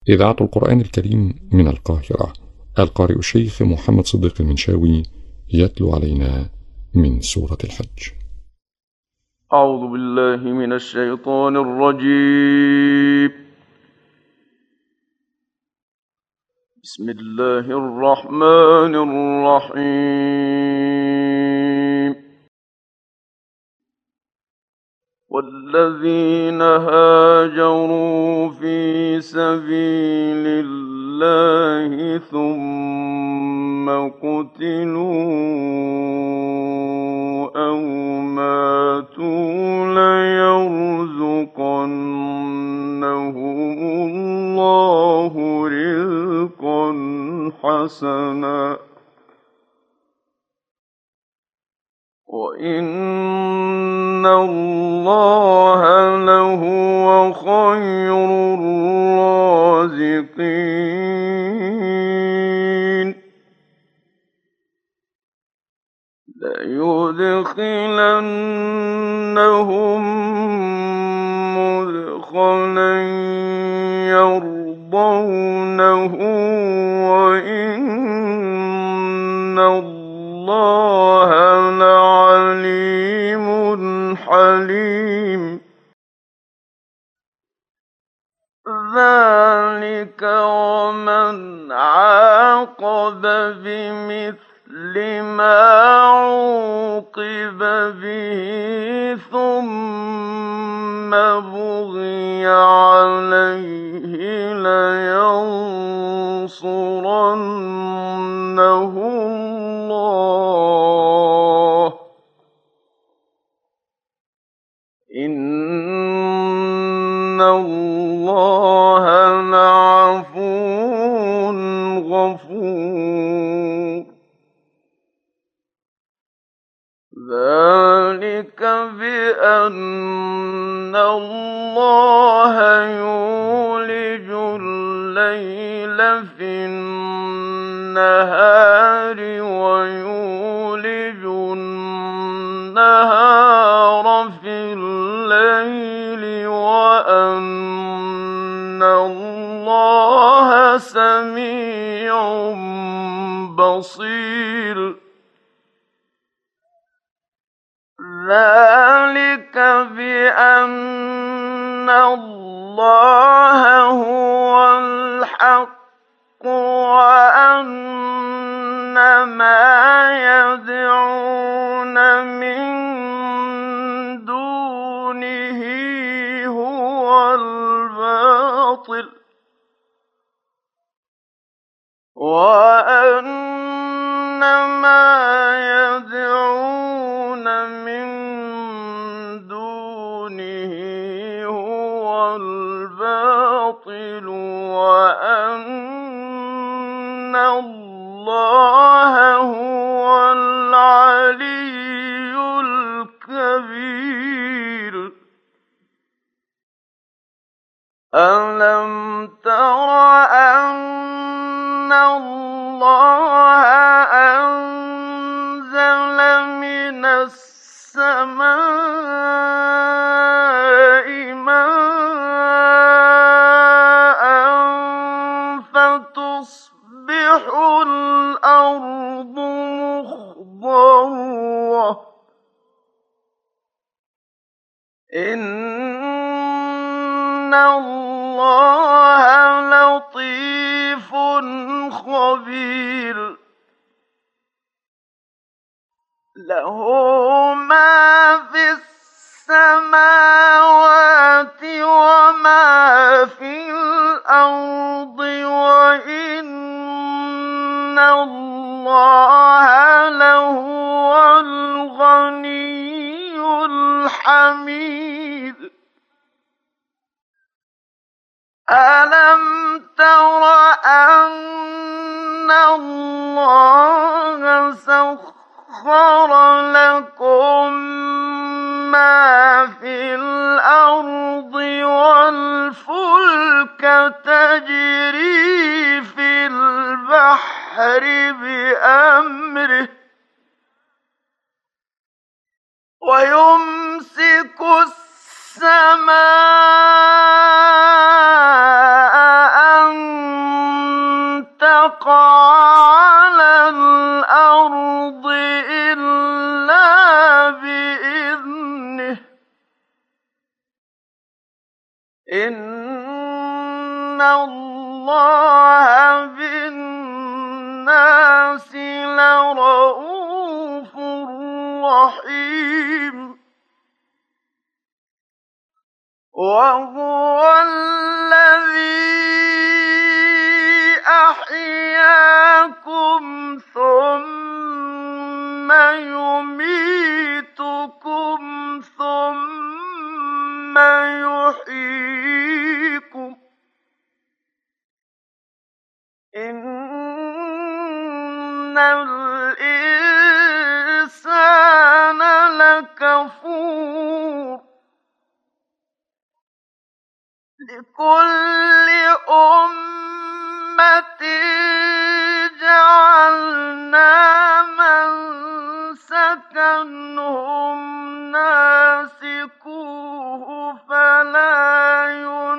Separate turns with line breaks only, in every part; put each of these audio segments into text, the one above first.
إذاعة القرآن الكريم من القاهرة. القارئ الشيخ محمد صديق المنشاوي يتلو علينا من سورة الحج.
أعوذ بالله من الشيطان الرجيم. بسم الله الرحمن الرحيم. والذين هاجروا في سبيل الله ثم قتلوا أو ماتوا ليرزقنهم الله رزقا حسنا وإن الله لهو خير الرازقين. ليدخلنهم مدخلا يرضونه وإن الله لعليم حليم. ذلك ومن عاقب بمثل ما عوقب به ثم بغي عليه لينصرنه الله إن الله لعفو غفور. ذلك بأن الله يولج الليل في النهار ويولج النهار في الليل وأن الله سميع بصير. ذلك بأن الله هو الحق وأن ما يدعون من دونه هو الباطل وأن ما يدعون من دونه هو الباطل وأن الله هو العلي الكبير. ألم تر أن الله أنزل من السماء ماء فتصبح الأرض مخضرة إن الله لطيف خبير. له ما في السماوات وما في الأرض وإن الله لهو الغني الحميد. ألم تر أن الله سخر لكم ما في الأرض والفلك تجري في البحر بأمره ويمسك السماء أن وقع على الأرض إلا بإذنه إن الله بالناس لرءوف رحيم وهو الذي أحياكم ثم يميتكم ثم يحييكم إن الإنسان لكفور لكل أمة جعلنا منسكا هم ناسكوه فلا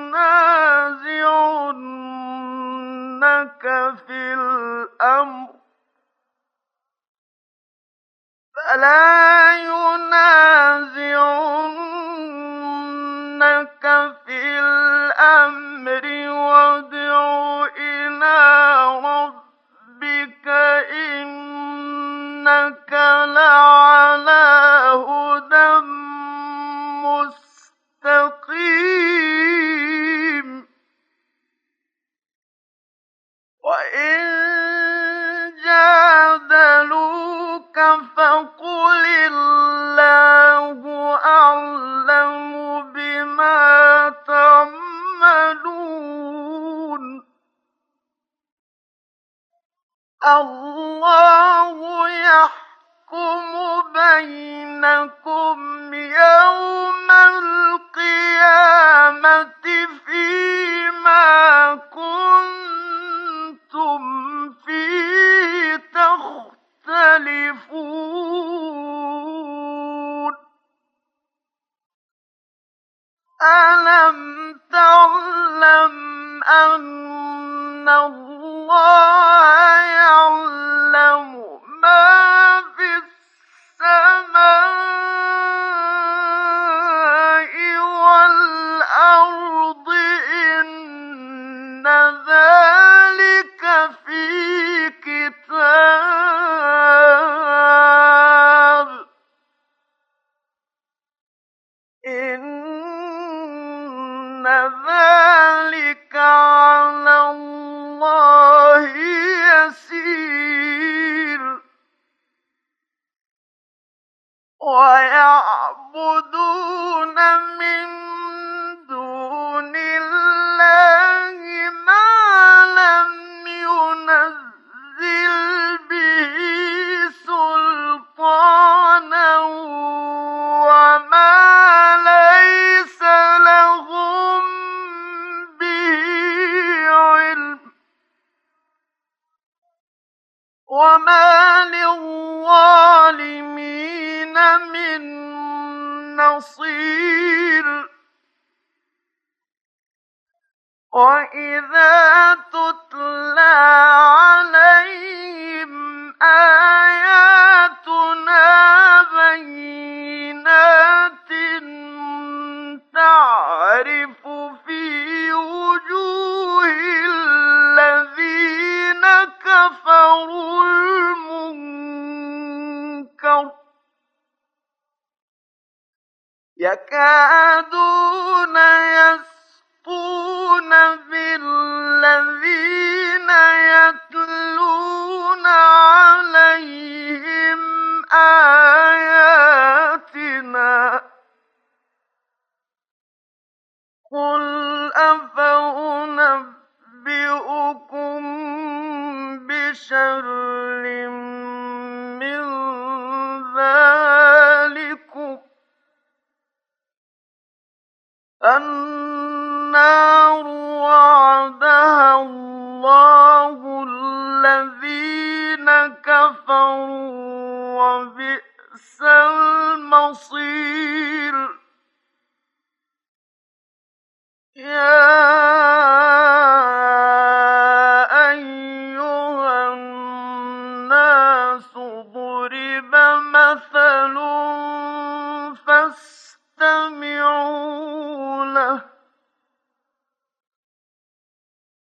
ينازعنك في الأمر وادع إلى ربك إنك لعلى هدى مستقيم وإن جادلوك فقل الله أعلم بما تعملون الله يحكم بينكم يوم القيامة فيما كنتم فيه تختلفون ألم تعلم أن الله يعلم ما في السماء والأرض إن ذلك في كتاب إن ذلك على الله يسير ويعبدون من دون الله ما لم ينزل به سلطانا وما ليس لهم به علم وما للظالمين من نصير وإذا تتلى عليهم آياتنا بينات تعرف في وجوه الذين كفروا المنكر يكادون يسطون بالذين يتلون عليهم آياتنا قل أفأنبئكم بشر من ذلكم النار وعدها الله الذين كفروا وبئس المصير يا أيها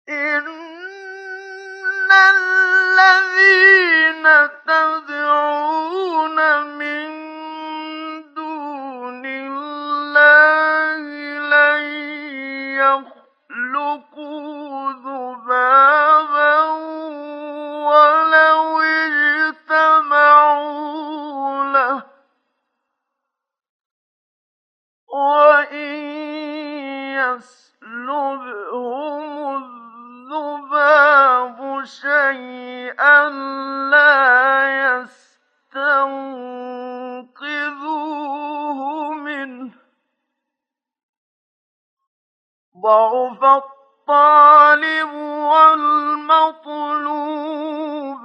إِنَّ الَّذِينَ تَدْعُونَ مِن دُونِ اللَّهِ لَن يَخْلُقُوا ذُبَابًا وَلَوِ اجْتَمَعُوا لَهُ ۖ وَإِن يَسْلُبْهُمُ الذُّبَابُ شَيْئًا لَّا يَسْتَنقِذُوهُ مِنْهُ ۚ ضَعُفَ الطَّالِبُ وَالْمَطْلُوبُ.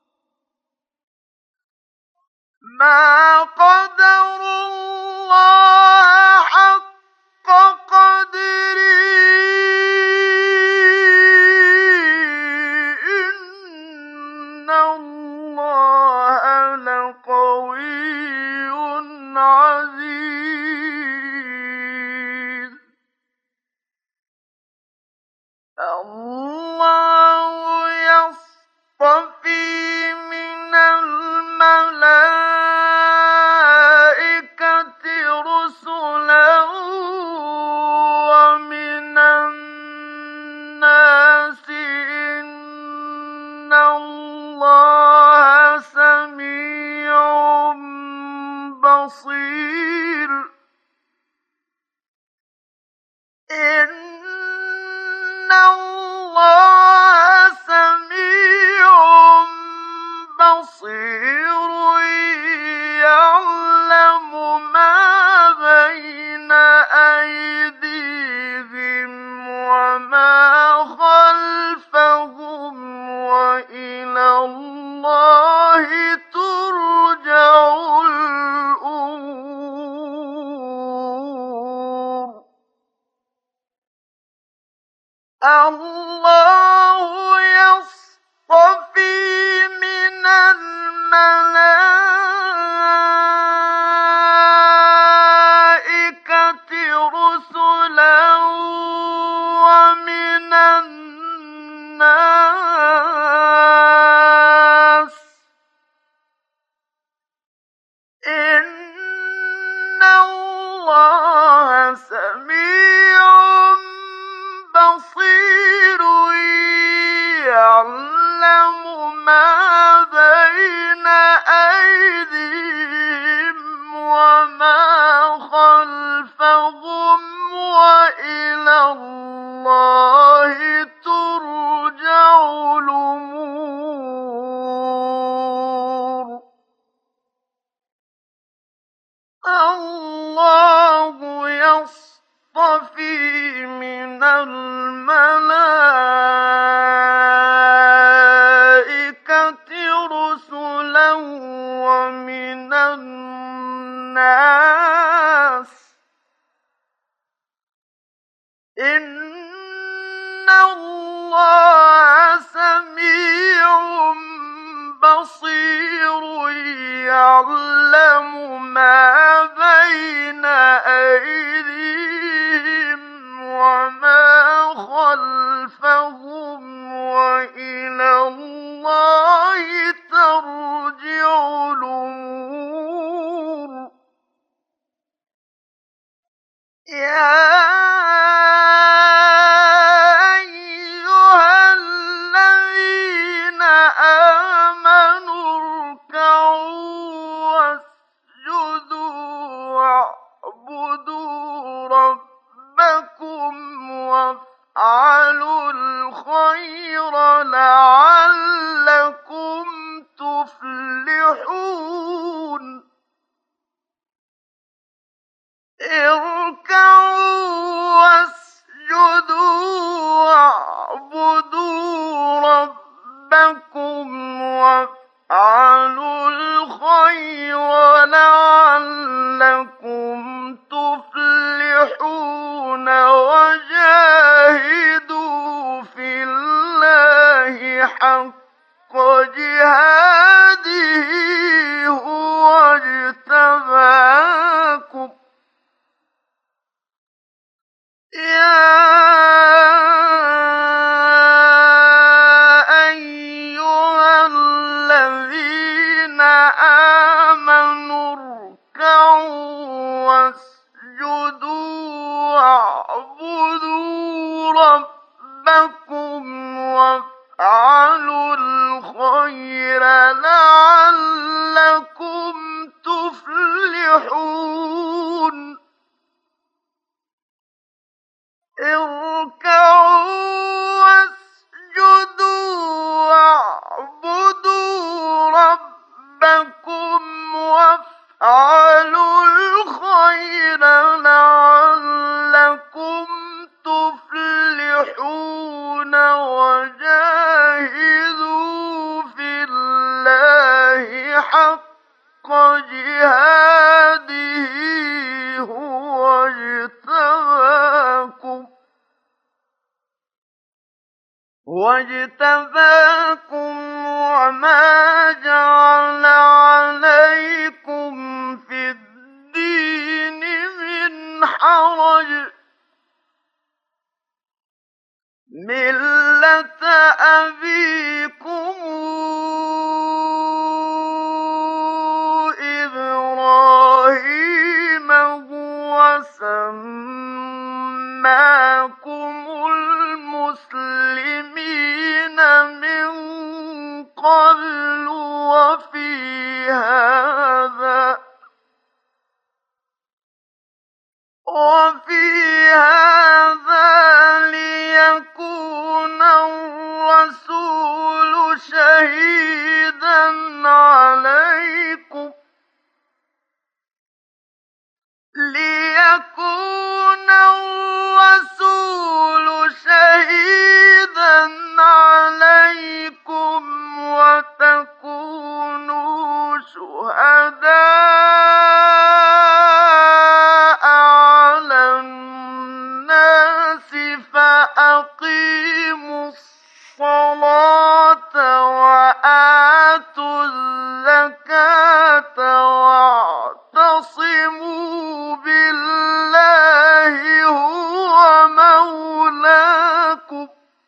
مَا قَدَرُوا اللَّهَ حَقَّ قَدْرِهِ ۗ إِنَّ اللَّهَ لَقَوِيٌّ عَزِيزٌ. اللَّهُ يَصْطَفِي مِنَ الْمَلَائِكَةِ رُسُلًا وَمِنَ النَّاسِ ۚ إِنَّ اللَّهَ سَمِيعٌ بَصِيرٌ. إِنَّ اللَّهَ سَمِيعٌ بَصِيرٌ يَعْلَمُ مَا بَيْنَ أَيْدِيهِمْ وَمَا خَلْفَهُمْ ۖ وَإِلَى اللَّهِ تُرْجَعُ الْأُمُورُ. اللَّهُ يَصْطَفِي مِنَ الْمَلَائِكَةِ رُسُلًا وَمِنَ النَّاسِ ۚ إِنَّ اللَّهَ سَمِيعٌ بَصِيرٌ يَعْلَمُ مَا بَيْنَ أَيْدِيهِمْ وَمَا خَلْفَهُمْ ۖ وَإِلَى اللَّهِ تُرْجَعُ الْأُمُورُ. اللَّهُ يَصْطَفِي مِنَ الْمَلَائِكَةِ رُسُلًا وَمِنَ النَّاسِ ۚ إِنَّ اللَّهَ سَمِيعٌ بَصِيرٌ يَعْلَمُ مَا بَيْنَ أَيْدِيهِمْ وَمَا خَلْفَهُمْ ۖ وَإِلَى اللَّهِ تَرْجِعُ الْأُمُورُ. يَا أَيُّهَا الَّذِينَ آمَنُوا ارْكَعُوا وَاسْجُدُوا وَاعْبُدُوا رَبَّكُمْ وَافْعَلُوا الْخَيْرَ لَعَلَّكُمْ تُفْلِحُونَ. ارْكَعُوا وَاسْجُدُوا وَاعْبُدُوا رَبَّكُمْ وَافْعَلُوا الْخَيْرَ لَعَلَّكُمْ تُفْلِحُونَ. وَجَاهِدُوا فِي اللَّهِ حَقَّ جِهَادِهِ هُوَ اجْتَبَاكُمْ. يَا حق جهاده هو اجتباكم وما جعل عليكم في الدين من حرج ملة أبيكم إبراهيم هو سماكم المسلمين من قبل وفي هذا ليكون الرسول شهيدا عليكم وتكونوا شهداء على الناس فأقيموا الصلاة وآتوا الزكاة واعتصموا بالله هو مولاكم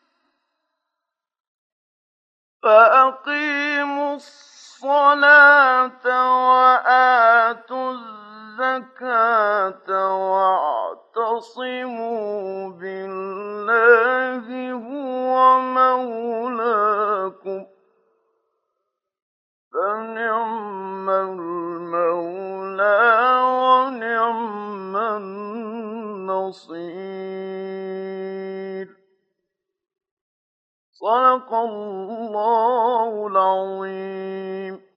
فأقيموا الصلاة وآتوا الزكاة واعتصموا بالله هو مولاكم فنعم المولى ونعم النصير صدق الله العظيم.